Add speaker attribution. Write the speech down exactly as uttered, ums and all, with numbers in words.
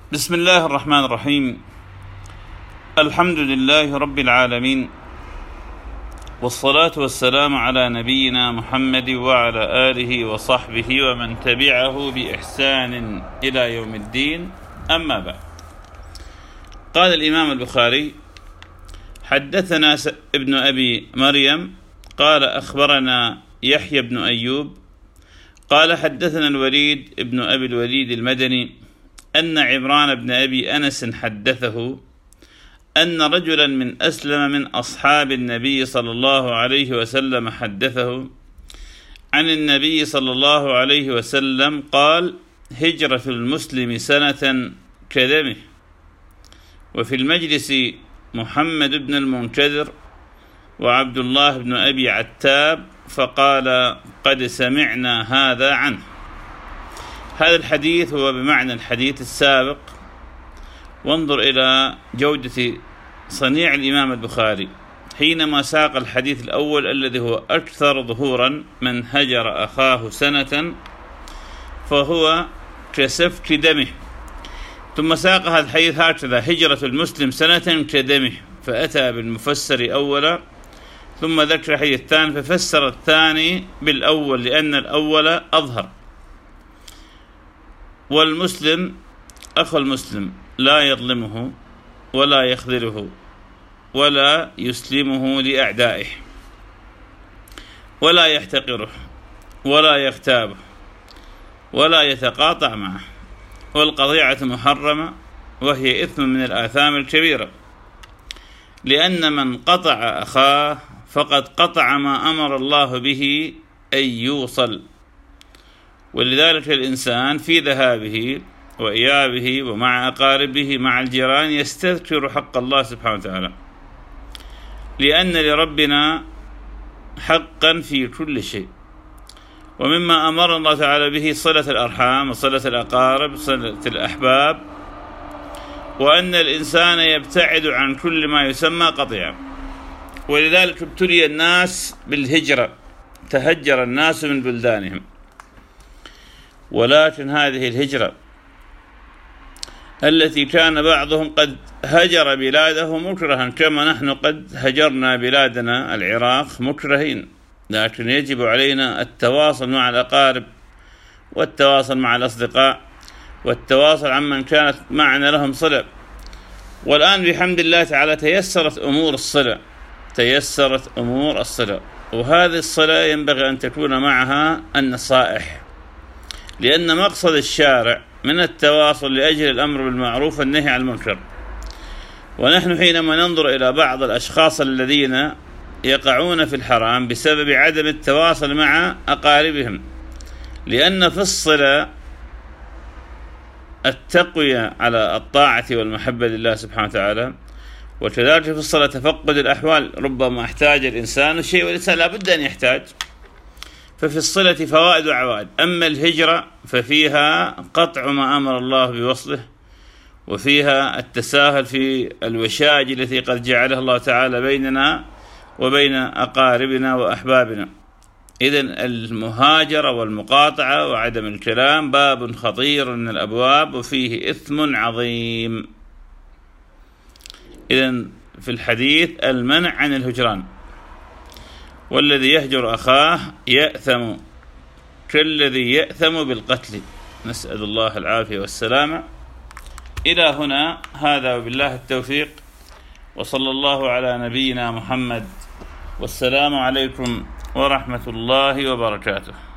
Speaker 1: بسم الله الرحمن الرحيم. الحمد لله رب العالمين، والصلاة والسلام على نبينا محمد وعلى آله وصحبه ومن تبعه بإحسان إلى يوم الدين. أما بعد، قال الإمام البخاري: حدثنا ابن أبي مريم قال أخبرنا يحيى بن أيوب قال حدثنا الوليد ابن أبي الوليد المدني أن عمران بن أبي أنس حدثه أن رجلا من أسلم من أصحاب النبي صلى الله عليه وسلم حدثه عن النبي صلى الله عليه وسلم قال: هجرة المسلم سنة كدمه. وفي المجلس محمد بن المنكدر وعبد الله بن أبي عتاب فقال: قد سمعنا هذا عنه. هذا الحديث هو بمعنى الحديث السابق، وانظر إلى جودة صنيع الإمام البخاري حينما ساق الحديث الأول الذي هو أكثر ظهورا: من هجر أخاه سنة فهو كسفك دمه، ثم ساق هذا الحديث هكذا: هجرة المسلم سنة كدمه، فأتى بالمفسر أولا ثم ذكر الحديث الثاني ففسر الثاني بالأول لأن الأول أظهر. والمسلم أخو المسلم لا يظلمه ولا يخذله ولا يسلمه لأعدائه ولا يحتقره ولا يغتابه ولا يتقاطع معه. والقطيعة محرمة وهي إثم من الآثام الكبيرة، لأن من قطع أخاه فقد قطع ما أمر الله به أن يوصل. ولذلك الإنسان في ذهابه وإيابه ومع أقاربه مع الجيران يستذكر حق الله سبحانه وتعالى، لأن لربنا حقا في كل شيء. ومما أمر الله تعالى به صلة الأرحام وصلة الأقارب صلة الأحباب، وأن الإنسان يبتعد عن كل ما يسمى قطيعة. ولذلك ابتلي الناس بالهجرة، تهجر الناس من بلدانهم. ولكن هذه الهجرة التي كان بعضهم قد هجر بلاده مكرها كما نحن قد هجرنا بلادنا العراق مكرهين، لكن يجب علينا التواصل مع الأقارب والتواصل مع الأصدقاء والتواصل عمن كانت معنا لهم صلة. والآن بحمد الله تعالى تيسرت أمور الصلة تيسرت أمور الصلة وهذه الصلة ينبغي أن تكون معها النصائح، لأن مقصد الشارع من التواصل لأجل الأمر بالمعروف والنهي عن المنكر. ونحن حينما ننظر إلى بعض الأشخاص الذين يقعون في الحرام بسبب عدم التواصل مع أقاربهم، لأن في الصلة التقوية على الطاعة والمحبة لله سبحانه وتعالى، وكذلك في الصلاة تفقد الأحوال. ربما احتاج الإنسان شيء والإنسان لابد أن يحتاج، ففي الصلة فوائد وعوائد. أما الهجرة ففيها قطع ما أمر الله بوصله، وفيها التساهل في الوشاج التي قد جعلها الله تعالى بيننا وبين أقاربنا وأحبابنا. إذن المهاجرة والمقاطعة وعدم الكلام باب خطير من الأبواب وفيه إثم عظيم. إذن في الحديث المنع عن الهجران، والذي يهجر أخاه يأثم كالذي يأثم بالقتل، نسأل الله العافية والسلامة. إلى هنا هذا وبالله التوفيق، وصلى الله على نبينا محمد، والسلام عليكم ورحمة الله وبركاته.